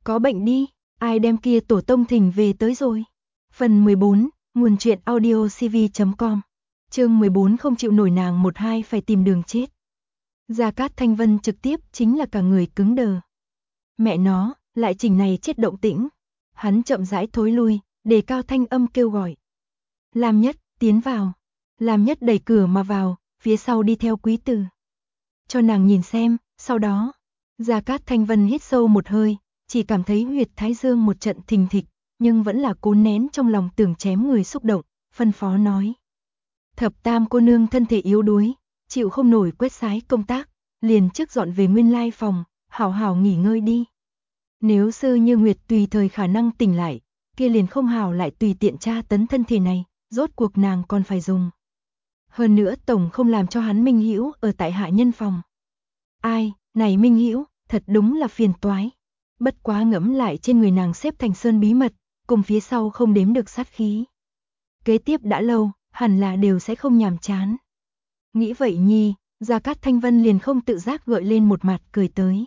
Có bệnh đi, ai đem kia tổ tông thỉnh về tới rồi. Phần 14, nguồn truyện audio cv.com. Chương 14 không chịu nổi nàng một hai phải tìm đường chết. Gia Cát Thanh Vân trực tiếp chính là cả người cứng đờ. Mẹ nó, lại chỉnh này chết động tĩnh. Hắn chậm rãi thối lui, đề cao thanh âm kêu gọi. Lam Nhất, tiến vào. Lam Nhất đẩy cửa mà vào, phía sau đi theo Quý Tử. Cho nàng nhìn xem, sau đó. Gia Cát Thanh Vân hít sâu một hơi, chỉ cảm thấy huyệt thái dương một trận thình thịch, nhưng vẫn là cố nén trong lòng tưởng chém người xúc động, phân phó nói. Thập Tam cô nương thân thể yếu đuối, chịu không nổi quét sái công tác, liền trước dọn về nguyên lai phòng, hảo hảo nghỉ ngơi đi. Nếu Sư Như Nguyệt tùy thời khả năng tỉnh lại, kia liền không hảo lại tùy tiện tra tấn thân thể này, rốt cuộc nàng còn phải dùng. Hơn nữa tổng không làm cho hắn Minh Hữu ở tại hạ nhân phòng. Ai, này Minh Hữu, thật đúng là phiền toái. Bất quá ngẫm lại trên người nàng xếp thành sơn bí mật, cùng phía sau không đếm được sát khí. Kế tiếp đã lâu, hẳn là đều sẽ không nhàm chán. Nghĩ vậy nhi, Gia Cát Thanh Vân liền không tự giác gợi lên một mặt cười tới.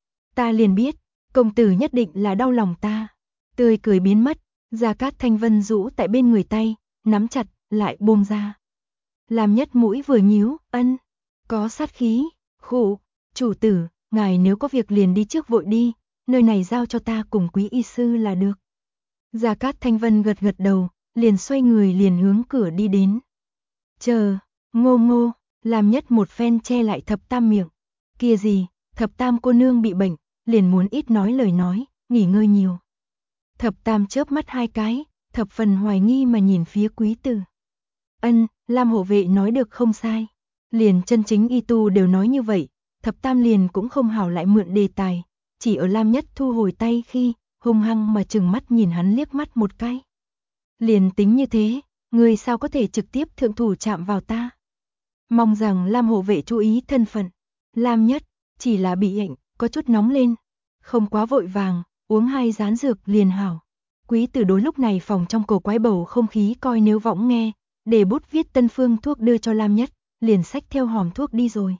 Ta liền biết, công tử nhất định là đau lòng ta. Tươi cười biến mất, Gia Cát Thanh Vân rũ tại bên người tay, nắm chặt, lại buông ra. Làm Nhất mũi vừa nhíu, ân, có sát khí, khụ, chủ tử, ngài nếu có việc liền đi trước vội đi, nơi này giao cho ta cùng Quý y sư là được. Gia Cát Thanh Vân gật gật đầu, liền xoay người liền hướng cửa đi đến. Chờ, Ngô Ngô, Làm Nhất một phen che lại Thập Tam miệng. Kia gì, Thập Tam cô nương bị bệnh, liền muốn ít nói lời nói, nghỉ ngơi nhiều. Thập Tam chớp mắt hai cái, thập phần hoài nghi mà nhìn phía Quý Tử. Ân, Lam hộ vệ nói được không sai. Liền chân chính y tu đều nói như vậy, Thập Tam liền cũng không hảo lại mượn đề tài, chỉ ở Lam Nhất thu hồi tay khi, hung hăng mà trừng mắt nhìn hắn liếc mắt một cái. Liền tính như thế, người sao có thể trực tiếp thượng thủ chạm vào ta. Mong rằng Lam hộ vệ chú ý thân phận. Lam Nhất, chỉ là bị bệnh, có chút nóng lên. Không quá vội vàng, uống 2 rán dược liền hảo. Quý Tử đối lúc này phòng trong cổ quái bầu không khí coi nếu võng nghe, để bút viết tân phương thuốc đưa cho Lam Nhất, liền xách theo hòm thuốc đi rồi.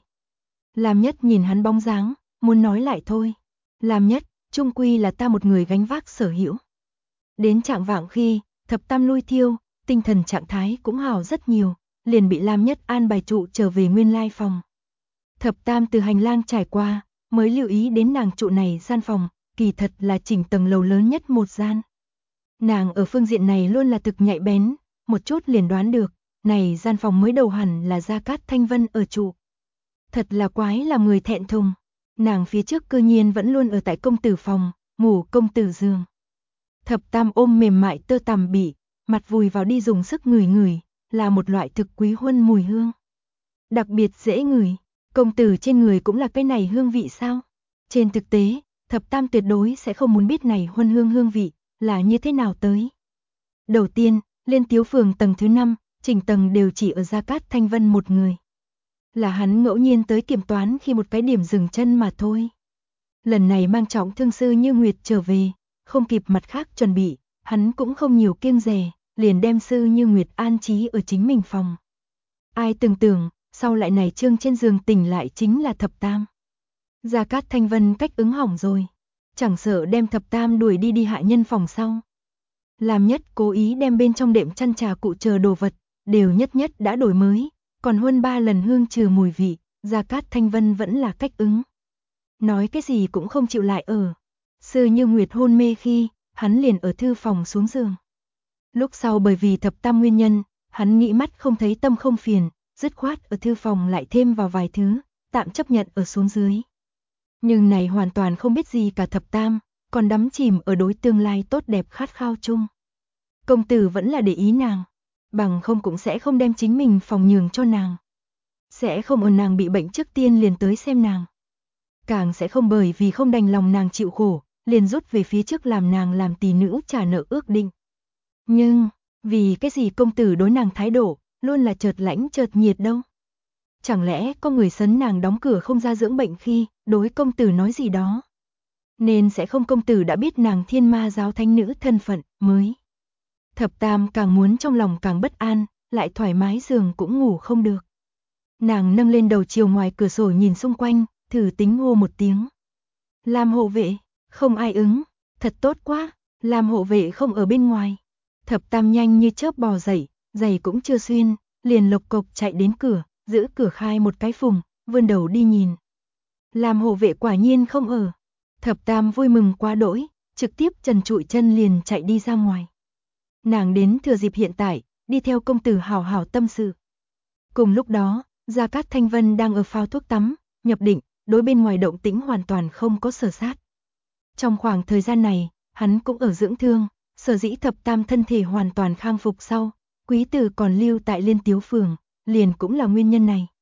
Lam Nhất nhìn hắn bóng dáng, muốn nói lại thôi. Lam Nhất, chung quy là ta một người gánh vác sở hữu. Đến trạng vạng khi, Thập Tam lui thiêu, tinh thần trạng thái cũng hảo rất nhiều, liền bị Lam Nhất an bài trụ trở về nguyên lai phòng. Thập Tam từ hành lang trải qua, mới lưu ý đến nàng trụ này gian phòng, kỳ thật là chỉnh tầng lầu lớn nhất một gian. Nàng ở phương diện này luôn là thực nhạy bén, một chút liền đoán được, này gian phòng mới đầu hẳn là Gia Cát Thanh Vân ở trụ. Thật là quái làm người thẹn thùng, nàng phía trước cư nhiên vẫn luôn ở tại công tử phòng, ngủ công tử giường. Thập Tam ôm mềm mại tơ tằm bị, mặt vùi vào đi dùng sức ngửi ngửi, là một loại thực quý huân mùi hương. Đặc biệt dễ ngửi, công tử trên người cũng là cái này hương vị sao? Trên thực tế, Thập Tam tuyệt đối sẽ không muốn biết này huân hương vị là như thế nào tới. Đầu tiên, Liên Tiếu phường tầng thứ 5, chỉnh tầng đều chỉ ở Gia Cát Thanh Vân một người. Là hắn ngẫu nhiên tới kiểm toán khi một cái điểm dừng chân mà thôi. Lần này mang trọng thương Sư Như Nguyệt trở về, không kịp mặt khác chuẩn bị, hắn cũng không nhiều kiêng dè, liền đem Sư Như Nguyệt an trí ở chính mình phòng. Ai từng tưởng, sau lại này trương trên giường tỉnh lại chính là Thập Tam. Gia Cát Thanh Vân cách ứng hỏng rồi, chẳng sợ đem Thập Tam đuổi đi hạ nhân phòng sau. Làm Nhất cố ý đem bên trong đệm chăn trà cụ chờ đồ vật, đều nhất nhất đã đổi mới, còn hơn 3 lần hương trừ mùi vị, Gia Cát Thanh Vân vẫn là cách ứng. Nói cái gì cũng không chịu lại ở. Sư Như Nguyệt hôn mê khi, hắn liền ở thư phòng xuống giường. Lúc sau bởi vì Thập Tam nguyên nhân, hắn nghĩ mắt không thấy tâm không phiền, dứt khoát ở thư phòng lại thêm vào vài thứ, tạm chấp nhận ở xuống dưới. Nhưng này hoàn toàn không biết gì cả Thập Tam, còn đắm chìm ở đối tương lai tốt đẹp khát khao chung. Công tử vẫn là để ý nàng, bằng không cũng sẽ không đem chính mình phòng nhường cho nàng. Sẽ không ở nàng bị bệnh trước tiên liền tới xem nàng. Càng sẽ không bởi vì không đành lòng nàng chịu khổ, liền rút về phía trước làm nàng làm tỷ nữ trả nợ ước định. Nhưng, vì cái gì công tử đối nàng thái độ, luôn là chợt lãnh chợt nhiệt đâu? Chẳng lẽ có người sấn nàng đóng cửa không ra dưỡng bệnh khi, đối công tử nói gì đó? Nên sẽ không công tử đã biết nàng Thiên Ma giáo thánh nữ thân phận, mới. Thập Tam càng muốn trong lòng càng bất an, lại thoải mái giường cũng ngủ không được. Nàng nâng lên đầu chiều ngoài cửa sổ nhìn xung quanh, thử tính hô một tiếng. Lam hộ vệ, không ai ứng, Thật tốt quá, Lam hộ vệ không ở bên ngoài. Thập Tam nhanh như chớp bò dậy, giày cũng chưa xuyên, liền lộc cộc chạy đến cửa, giữ cửa khai một cái phùng, vươn đầu đi nhìn. Lam hộ vệ quả nhiên không ở. Thập Tam vui mừng quá đỗi, trực tiếp trần trụi chân liền chạy đi ra ngoài. Nàng đến thừa dịp hiện tại, đi theo công tử hào hào tâm sự. Cùng lúc đó, Gia Cát Thanh Vân đang ở phao thuốc tắm, nhập định, đối bên ngoài động tĩnh hoàn toàn không có sở sát. Trong khoảng thời gian này, hắn cũng ở dưỡng thương, sở dĩ Thập Tam thân thể hoàn toàn khang phục sau, quý tử còn lưu tại Liên Tiếu Phường, liền cũng là nguyên nhân này.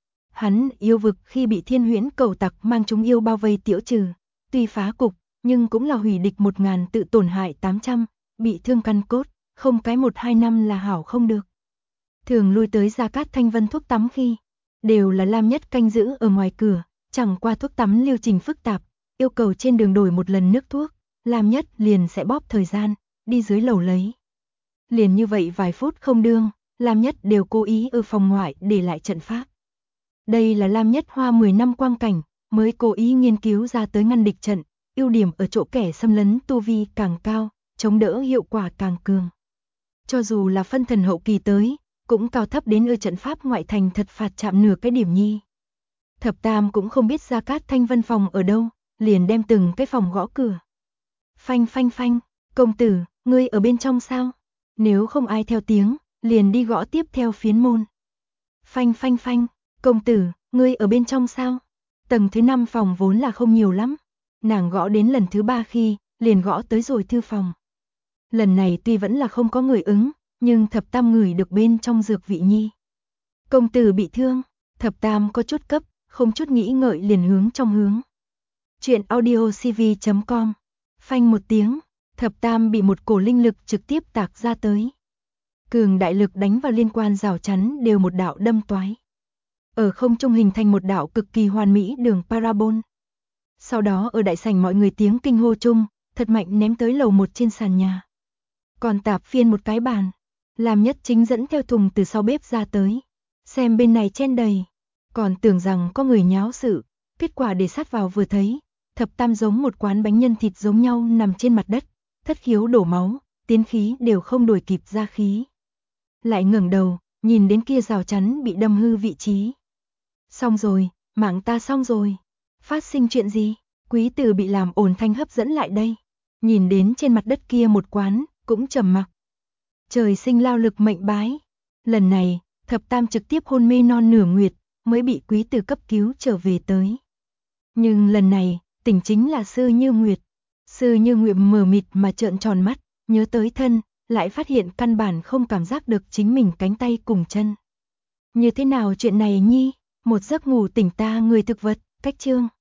Hắn yêu vực khi bị Thiên Huyễn cầu tặc mang chúng yêu bao vây tiễu trừ, tuy phá cục, nhưng cũng là hủy địch 1000 tự tổn hại 800, bị thương căn cốt, không cái 1-2 năm là hảo không được. Thường lui tới Gia Cát Thanh Vân thuốc tắm khi, đều là Lam Nhất canh giữ ở ngoài cửa, chẳng qua thuốc tắm lưu trình phức tạp, yêu cầu trên đường đổi một lần nước thuốc, Lam Nhất liền sẽ bóp thời gian, đi dưới lầu lấy. Liền như vậy vài phút không đương, Lam Nhất đều cố ý ở phòng ngoại để lại trận pháp. Đây là Lam Nhất hoa 10 năm quang cảnh, mới cố ý nghiên cứu ra tới ngăn địch trận, ưu điểm ở chỗ kẻ xâm lấn tu vi càng cao, chống đỡ hiệu quả càng cường. Cho dù là phân thần hậu kỳ tới, cũng cao thấp đến ở trận pháp ngoại thành thật phạt chạm nửa cái điểm nhi. Thập Tam cũng không biết Gia Cát Thanh Vân phòng ở đâu, liền đem từng cái phòng gõ cửa. Phanh phanh phanh, công tử, ngươi ở bên trong sao? Nếu không ai theo tiếng, liền đi gõ tiếp theo phiến môn. Phanh phanh phanh, công tử, ngươi ở bên trong sao? Tầng thứ 5 phòng vốn là không nhiều lắm. Nàng gõ đến lần thứ 3 khi, liền gõ tới rồi thư phòng. Lần này tuy vẫn là không có người ứng, nhưng Thập Tam ngửi được bên trong dược vị nhi. Công tử bị thương, Thập Tam có chút cấp, không chút nghĩ ngợi liền hướng trong hướng. Chuyện audiocv.com. Phanh một tiếng, Thập Tam bị một cổ linh lực trực tiếp tạc ra tới. Cường đại lực đánh vào liên quan rào chắn đều một đạo đâm toái. Ở không trung hình thành một đạo cực kỳ hoàn mỹ đường parabol. Sau đó ở đại sảnh mọi người tiếng kinh hô chung, thật mạnh ném tới lầu 1 trên sàn nhà. Còn tạp phiên một cái bàn, Lam Nhất chính dẫn theo thùng từ sau bếp ra tới. Xem bên này chen đầy, còn tưởng rằng có người nháo sự, kết quả để sát vào vừa thấy, Thập Tam giống một quán bánh nhân thịt giống nhau nằm trên mặt đất, thất khiếu đổ máu, tiến khí đều không đuổi kịp ra khí. Lại ngẩng đầu, nhìn đến kia rào chắn bị đâm hư vị trí. Xong rồi, mạng ta xong rồi. Phát sinh chuyện gì? Quý tử bị làm ồn thanh hấp dẫn lại đây. Nhìn đến trên mặt đất kia một quán, cũng trầm mặc. Trời sinh lao lực mệnh bái. Lần này, Thập Tam trực tiếp hôn mê non nửa nguyệt, mới bị quý tử cấp cứu trở về tới. Nhưng lần này, tỉnh chính là Sư Như Nguyệt. Sư Như Nguyệt mờ mịt mà trợn tròn mắt, nhớ tới thân, lại phát hiện căn bản không cảm giác được chính mình cánh tay cùng chân. Như thế nào chuyện này nhi? Một giấc ngủ tỉnh ta người thực vật, cách chương.